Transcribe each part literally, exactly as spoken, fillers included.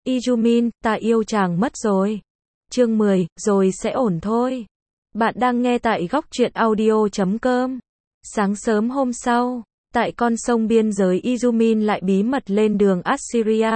Izumin, ta yêu chàng mất rồi. Chương mười, rồi sẽ ổn thôi. Bạn đang nghe tại góc truyện audio chấm com. Sáng sớm hôm sau, tại con sông biên giới Izumin lại bí mật lên đường Assyria.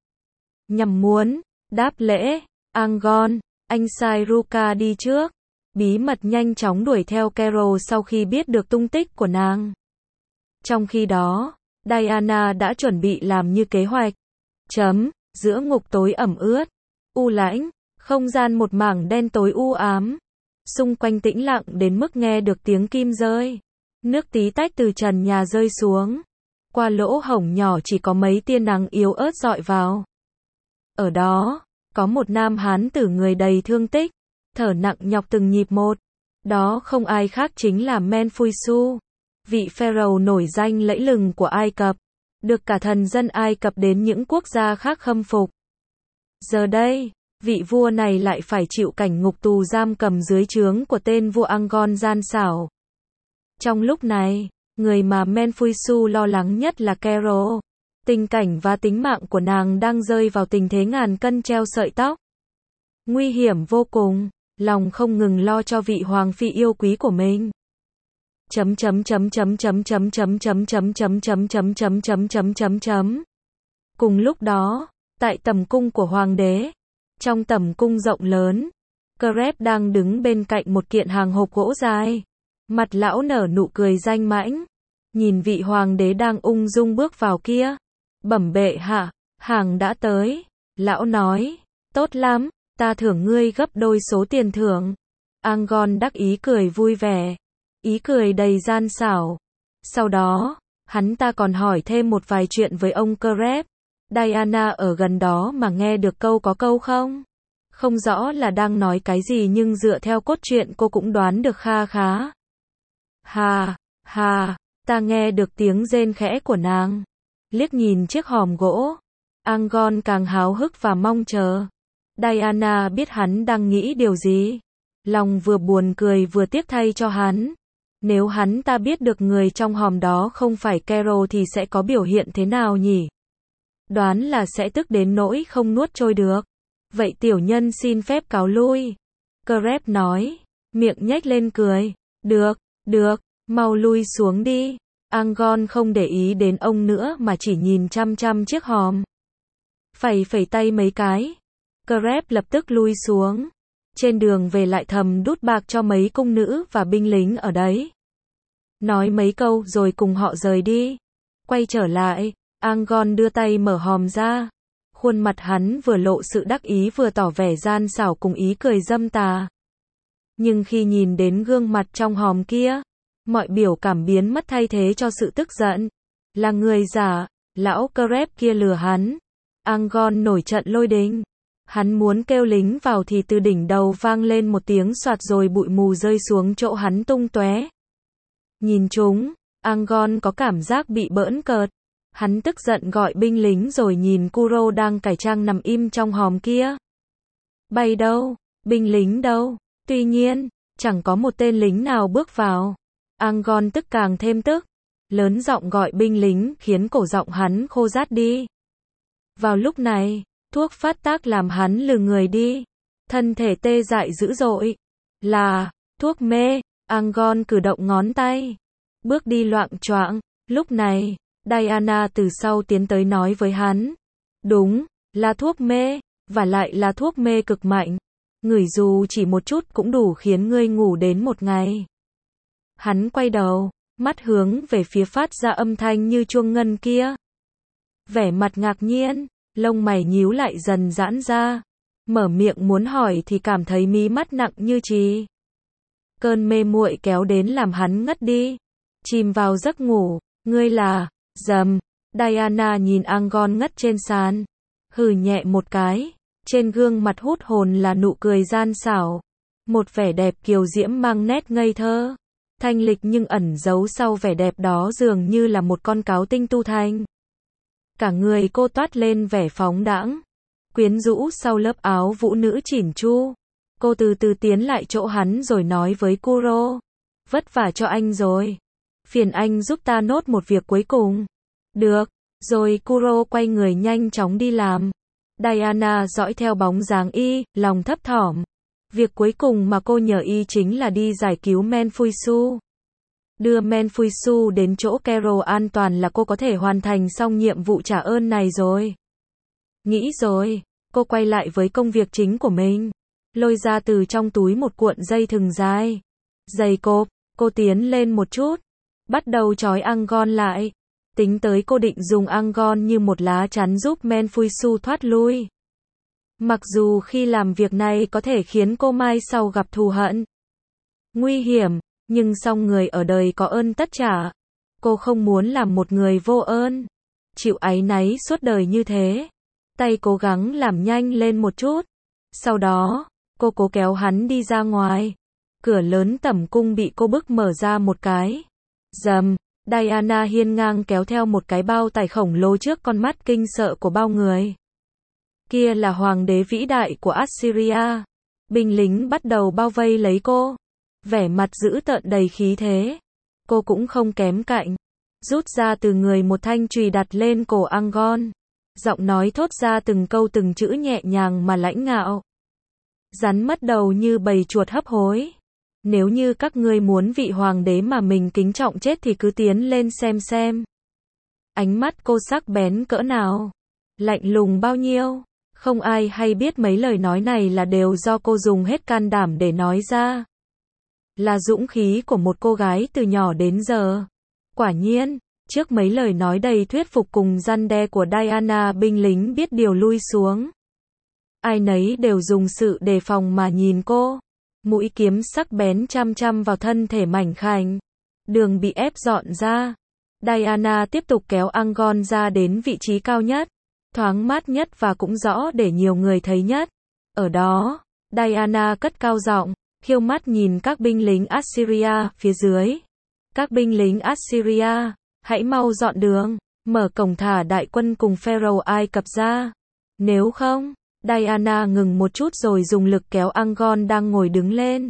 Nhằm muốn đáp lễ, Angon, anh sai Ruka đi trước. Bí mật nhanh chóng đuổi theo Carol sau khi biết được tung tích của nàng. Trong khi đó, Diana đã chuẩn bị làm như kế hoạch. Chấm, giữa ngục tối ẩm ướt, u lãnh, không gian một mảng đen tối u ám. Xung quanh tĩnh lặng đến mức nghe được tiếng kim rơi. Nước tí tách từ trần nhà rơi xuống. Qua lỗ hổng nhỏ chỉ có mấy tia nắng yếu ớt dọi vào. Ở đó, có một nam hán tử người đầy thương tích, thở nặng nhọc từng nhịp một. Đó không ai khác chính là Menfuisu, vị pharaoh nổi danh lẫy lừng của Ai Cập, được cả thần dân Ai Cập đến những quốc gia khác khâm phục. Giờ đây, vị vua này lại phải chịu cảnh ngục tù giam cầm dưới trướng của tên vua Angon gian xảo. Trong lúc này, người mà Menfuisu lo lắng nhất là Carol. Tình cảnh và tính mạng của nàng đang rơi vào tình thế ngàn cân treo sợi tóc. Nguy hiểm vô cùng, lòng không ngừng lo cho vị hoàng phi yêu quý của mình. Chấm chấm chấm chấm chấm chấm chấm chấm chấm chấm chấm chấm chấm chấm chấm chấm chấm. Cùng lúc đó, tại tầm cung của hoàng đế, trong tầm cung rộng lớn, Crep đang đứng bên cạnh một kiện hàng hộp gỗ dài. Mặt lão nở nụ cười danh mãnh, nhìn vị hoàng đế đang ung dung bước vào kia. Bẩm bệ hạ, hàng đã tới. Lão nói, tốt lắm, ta thưởng ngươi gấp đôi số tiền thưởng. Angon đắc ý cười vui vẻ, ý cười đầy gian xảo. Sau đó, hắn ta còn hỏi thêm một vài chuyện với ông Crep. Diana ở gần đó mà nghe được câu có câu không? Không rõ là đang nói cái gì nhưng dựa theo cốt truyện cô cũng đoán được kha khá. Hà, hà, ta nghe được tiếng rên khẽ của nàng. Liếc nhìn chiếc hòm gỗ, Angon càng háo hức và mong chờ. Diana biết hắn đang nghĩ điều gì. Lòng vừa buồn cười vừa tiếc thay cho hắn. Nếu hắn ta biết được người trong hòm đó không phải Carol thì sẽ có biểu hiện thế nào nhỉ? Đoán là sẽ tức đến nỗi không nuốt trôi được. Vậy tiểu nhân xin phép cáo lui. Crep nói, miệng nhếch lên cười. Được, được, mau lui xuống đi. Angon không để ý đến ông nữa mà chỉ nhìn chăm chăm chiếc hòm. Phẩy phẩy tay mấy cái. Crep lập tức lui xuống. Trên đường về lại thầm đút bạc cho mấy cung nữ và binh lính ở đấy. Nói mấy câu rồi cùng họ rời đi. Quay trở lại, Angon đưa tay mở hòm ra. Khuôn mặt hắn vừa lộ sự đắc ý vừa tỏ vẻ gian xảo cùng ý cười dâm tà. Nhưng khi nhìn đến gương mặt trong hòm kia, mọi biểu cảm biến mất thay thế cho sự tức giận. Là người giả, lão Crep kia lừa hắn. Angon nổi trận lôi đình. Hắn muốn kêu lính vào thì từ đỉnh đầu vang lên một tiếng soạt rồi bụi mù rơi xuống chỗ hắn tung tóe. Nhìn chúng, Angon có cảm giác bị bỡn cợt. Hắn tức giận gọi binh lính rồi nhìn Kuro đang cải trang nằm im trong hòm kia. Bay đâu? Binh lính đâu? Tuy nhiên, chẳng có một tên lính nào bước vào. Angon tức càng thêm tức. Lớn giọng gọi binh lính khiến cổ giọng hắn khô rát đi. Vào lúc này, thuốc phát tác làm hắn lừ người đi. Thân thể tê dại dữ dội. Là, thuốc mê. Angon cử động ngón tay. Bước đi loạng choạng. Lúc này, Diana từ sau tiến tới nói với hắn. Đúng, là thuốc mê. Và lại là thuốc mê cực mạnh. Ngửi dù chỉ một chút cũng đủ khiến ngươi ngủ đến một ngày. Hắn quay đầu, mắt hướng về phía phát ra âm thanh như chuông ngân kia. Vẻ mặt ngạc nhiên, lông mày nhíu lại dần giãn ra. Mở miệng muốn hỏi thì cảm thấy mí mắt nặng như chì. Cơn mê muội kéo đến làm hắn ngất đi. Chìm vào giấc ngủ. Ngươi là, dầm. Diana nhìn Angon ngất trên sàn. Hừ nhẹ một cái. Trên gương mặt hút hồn là nụ cười gian xảo. Một vẻ đẹp kiều diễm mang nét ngây thơ. Thanh lịch nhưng ẩn giấu sau vẻ đẹp đó dường như là một con cáo tinh tu thanh. Cả người cô toát lên vẻ phóng đãng, quyến rũ sau lớp áo vũ nữ chỉn chu. Cô từ từ tiến lại chỗ hắn rồi nói với Kuro. Vất vả cho anh rồi. Phiền anh giúp ta nốt một việc cuối cùng. Được. Rồi Kuro quay người nhanh chóng đi làm. Diana dõi theo bóng dáng y, lòng thấp thỏm. Việc cuối cùng mà cô nhờ y chính là đi giải cứu Menfuisu. Đưa Menfuisu đến chỗ Carol an toàn là cô có thể hoàn thành xong nhiệm vụ trả ơn này rồi. Nghĩ rồi, cô quay lại với công việc chính của mình. Lôi ra từ trong túi một cuộn dây thừng dài. Dày cộp, cô tiến lên một chút. Bắt đầu trói Angon lại. Tính tới cô định dùng Angon như một lá chắn giúp Menfuisu thoát lui. Mặc dù khi làm việc này có thể khiến cô mai sau gặp thù hận. Nguy hiểm, nhưng song người ở đời có ơn tất trả. Cô không muốn làm một người vô ơn. Chịu áy náy suốt đời như thế. Tay cố gắng làm nhanh lên một chút. Sau đó, cô cố kéo hắn đi ra ngoài. Cửa lớn tẩm cung bị cô bức mở ra một cái. Dầm, Diana hiên ngang kéo theo một cái bao tải khổng lồ trước con mắt kinh sợ của bao người. Kia là hoàng đế vĩ đại của Assyria. Binh lính bắt đầu bao vây lấy cô. Vẻ mặt dữ tợn đầy khí thế. Cô cũng không kém cạnh. Rút ra từ người một thanh chùy đặt lên cổ Angon. Giọng nói thốt ra từng câu từng chữ nhẹ nhàng mà lãnh ngạo. Rắn mất đầu như bầy chuột hấp hối. Nếu như các ngươi muốn vị hoàng đế mà mình kính trọng chết thì cứ tiến lên xem xem. Ánh mắt cô sắc bén cỡ nào. Lạnh lùng bao nhiêu. Không ai hay biết mấy lời nói này là đều do cô dùng hết can đảm để nói ra. Là dũng khí của một cô gái từ nhỏ đến giờ. Quả nhiên, trước mấy lời nói đầy thuyết phục cùng răn đe của Diana, binh lính biết điều lui xuống. Ai nấy đều dùng sự đề phòng mà nhìn cô. Mũi kiếm sắc bén chăm chăm vào thân thể mảnh khảnh. Đường bị ép dọn ra. Diana tiếp tục kéo Angon ra đến vị trí cao nhất, thoáng mát nhất và cũng rõ để nhiều người thấy nhất. Ở đó, Diana cất cao giọng, khiêu mắt nhìn các binh lính Assyria phía dưới. Các binh lính Assyria, hãy mau dọn đường, mở cổng thả đại quân cùng Pharaoh Ai Cập ra. Nếu không, Diana ngừng một chút rồi dùng lực kéo Angon đang ngồi đứng lên.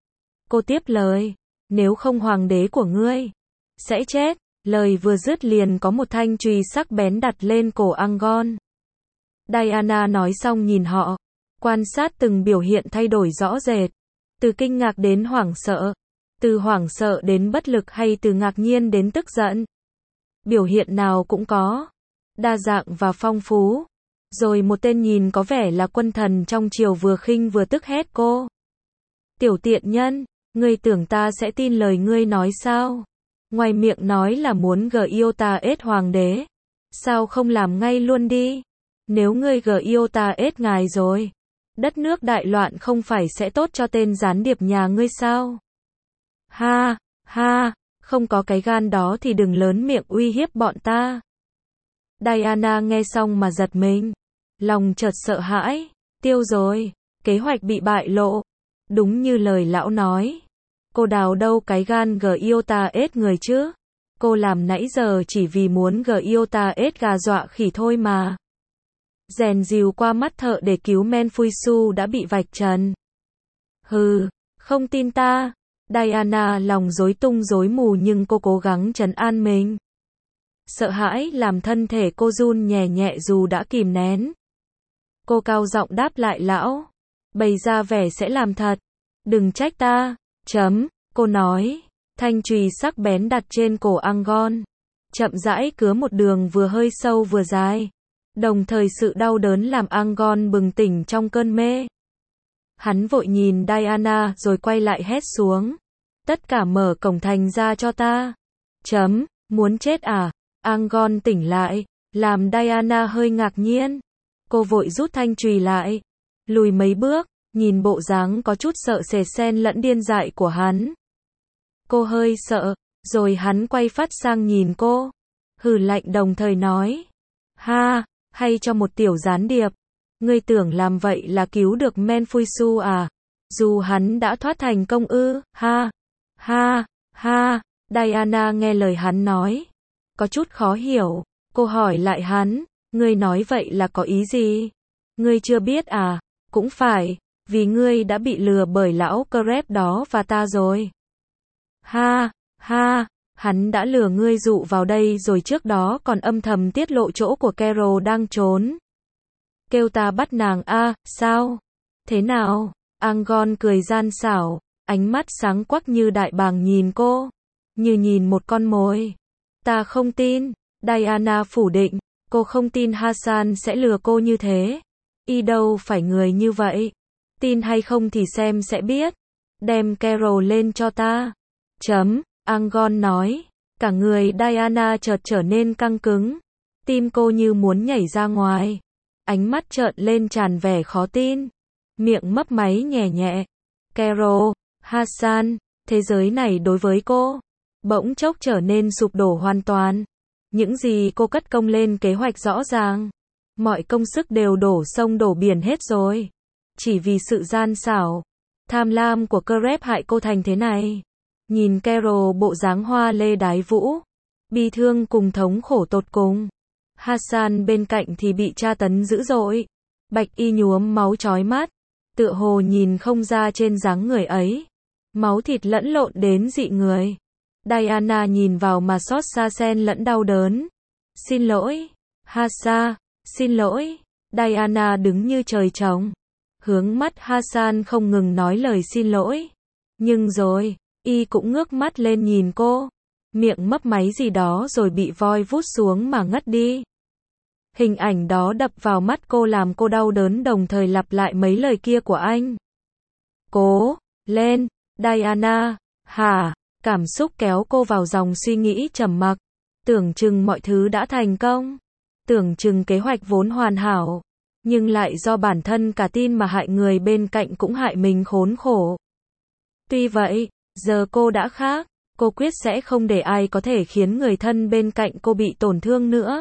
Cô tiếp lời, nếu không hoàng đế của ngươi sẽ chết. Lời vừa dứt liền có một thanh chùy sắc bén đặt lên cổ Angon. Diana nói xong nhìn họ, quan sát từng biểu hiện thay đổi rõ rệt. Từ kinh ngạc đến hoảng sợ, từ hoảng sợ đến bất lực hay từ ngạc nhiên đến tức giận. Biểu hiện nào cũng có, đa dạng và phong phú. Rồi một tên nhìn có vẻ là quân thần trong triều vừa khinh vừa tức hét cô. Tiểu tiện nhân, ngươi tưởng ta sẽ tin lời ngươi nói sao? Ngoài miệng nói là muốn gờ yêu ta ết hoàng đế. Sao không làm ngay luôn đi? Nếu ngươi gờ yêu ta ết ngài rồi, đất nước đại loạn không phải sẽ tốt cho tên gián điệp nhà ngươi sao? Ha, ha, không có cái gan đó thì đừng lớn miệng uy hiếp bọn ta. Diana nghe xong mà giật mình. Lòng chợt sợ hãi. Tiêu rồi, kế hoạch bị bại lộ. Đúng như lời lão nói. Cô đào đâu cái gan gờ yêu ta ết người chứ? Cô làm nãy giờ chỉ vì muốn gờ yêu ta ết gà dọa khỉ thôi mà. Rèn rìu qua mắt thợ để cứu Menfuisu đã bị vạch trần. Hừ, không tin ta. Diana lòng rối tung rối mù nhưng cô cố gắng trấn an mình. Sợ hãi làm thân thể cô run nhẹ nhẹ dù đã kìm nén. Cô cao giọng đáp lại lão. Bày ra vẻ sẽ làm thật. Đừng trách ta. Chấm, cô nói. Thanh chùy sắc bén đặt trên cổ Angon. Chậm rãi cứa một đường vừa hơi sâu vừa dài. Đồng thời sự đau đớn làm Angon bừng tỉnh trong cơn mê. Hắn vội nhìn Diana rồi quay lại hét xuống. Tất cả mở cổng thành ra cho ta. Chấm, muốn chết à? Angon tỉnh lại, làm Diana hơi ngạc nhiên. Cô vội rút thanh chùy lại. Lùi mấy bước, nhìn bộ dáng có chút sợ sệt xen lẫn điên dại của hắn. Cô hơi sợ, rồi hắn quay phát sang nhìn cô. Hừ lạnh đồng thời nói. Ha, hay cho một tiểu gián điệp. Ngươi tưởng làm vậy là cứu được Menfuisu à? Dù hắn đã thoát thành công ư, ha, ha, ha. Diana nghe lời hắn nói. Có chút khó hiểu, cô hỏi lại hắn. Ngươi nói vậy là có ý gì? Ngươi chưa biết à? Cũng phải, vì ngươi đã bị lừa bởi lão Crep đó và ta rồi. Ha, ha, hắn đã lừa ngươi dụ vào đây rồi trước đó còn âm thầm tiết lộ chỗ của Carol đang trốn. Kêu ta bắt nàng a, sao? Thế nào? Angon cười gian xảo, ánh mắt sáng quắc như đại bàng nhìn cô, như nhìn một con mồi. Ta không tin. Diana phủ định, cô không tin Hassan sẽ lừa cô như thế. Y đâu phải người như vậy. Tin hay không thì xem sẽ biết. Đem Carol lên cho ta. Chấm, Angon nói. Cả người Diana chợt trở nên căng cứng. Tim cô như muốn nhảy ra ngoài. Ánh mắt trợn lên tràn vẻ khó tin. Miệng mấp máy nhẹ nhẹ. Carol, Hassan, thế giới này đối với cô bỗng chốc trở nên sụp đổ hoàn toàn. Những gì cô cất công lên kế hoạch rõ ràng. Mọi công sức đều đổ sông đổ biển hết rồi. Chỉ vì sự gian xảo, tham lam của Crep hại cô thành thế này. Nhìn Carol bộ dáng hoa lê đái vũ, bi thương cùng thống khổ tột cùng. Hassan bên cạnh thì bị tra tấn dữ dội. Bạch y nhuốm máu chói mắt, tựa hồ nhìn không ra trên dáng người ấy. Máu thịt lẫn lộn đến dị người. Diana nhìn vào mà xót xa xen lẫn đau đớn. Xin lỗi, Hassan, xin lỗi. Diana đứng như trời trồng. Hướng mắt Hassan không ngừng nói lời xin lỗi. Nhưng rồi, y cũng ngước mắt lên nhìn cô. Miệng mấp máy gì đó rồi bị voi vút xuống mà ngất đi. Hình ảnh đó đập vào mắt cô làm cô đau đớn đồng thời lặp lại mấy lời kia của anh. Cố lên, Diana. Hả? Cảm xúc kéo cô vào dòng suy nghĩ trầm mặc. Tưởng chừng mọi thứ đã thành công. Tưởng chừng kế hoạch vốn hoàn hảo. Nhưng lại do bản thân cả tin mà hại người bên cạnh cũng hại mình khốn khổ. Tuy vậy, giờ cô đã khác. Cô quyết sẽ không để ai có thể khiến người thân bên cạnh cô bị tổn thương nữa.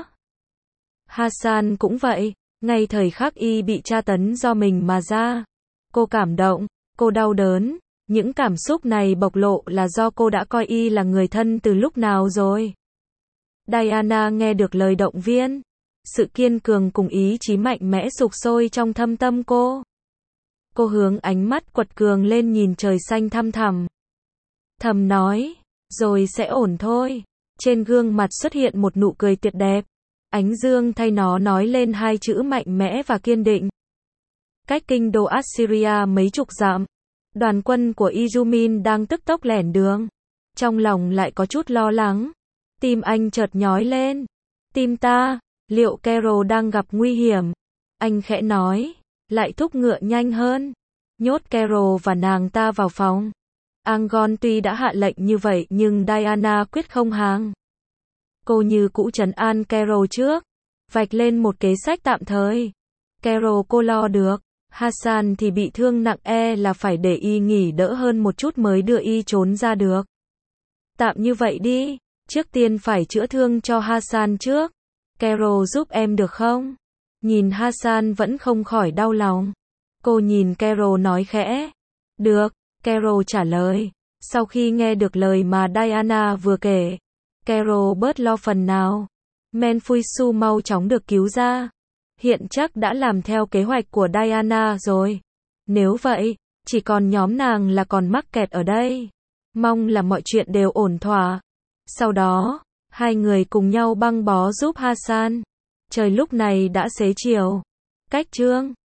Hassan cũng vậy. Ngay thời khắc y bị tra tấn do mình mà ra. Cô cảm động, cô đau đớn. Những cảm xúc này bộc lộ là do cô đã coi y là người thân từ lúc nào rồi. Diana nghe được lời động viên. Sự kiên cường cùng ý chí mạnh mẽ sục sôi trong thâm tâm cô. Cô hướng ánh mắt quật cường lên nhìn trời xanh thăm thẳm. Thầm nói, rồi sẽ ổn thôi. Trên gương mặt xuất hiện một nụ cười tuyệt đẹp. Ánh dương thay nó nói lên hai chữ mạnh mẽ và kiên định. Cách kinh đô Assyria mấy chục dặm, đoàn quân của Izumin đang tức tốc lẻn đường. Trong lòng lại có chút lo lắng. Tim anh chợt nhói lên. Tim ta, liệu Carol đang gặp nguy hiểm? Anh khẽ nói, lại thúc ngựa nhanh hơn. Nhốt Carol và nàng ta vào phòng. Angon tuy đã hạ lệnh như vậy nhưng Diana quyết không hàng. Cô như cũ trấn an Carol trước. Vạch lên một kế sách tạm thời. Carol cô lo được. Hassan thì bị thương nặng, e là phải để y nghỉ đỡ hơn một chút mới đưa y trốn ra được. Tạm như vậy đi. Trước tiên phải chữa thương cho Hassan trước. Carol giúp em được không? Nhìn Hassan vẫn không khỏi đau lòng. Cô nhìn Carol nói khẽ. Được, Carol trả lời. Sau khi nghe được lời mà Diana vừa kể, Carol bớt lo phần nào. Menfuisu mau chóng được cứu ra. Hiện chắc đã làm theo kế hoạch của Diana rồi. Nếu vậy, chỉ còn nhóm nàng là còn mắc kẹt ở đây. Mong là mọi chuyện đều ổn thỏa. Sau đó, hai người cùng nhau băng bó giúp Hassan. Trời lúc này đã xế chiều. Cách chương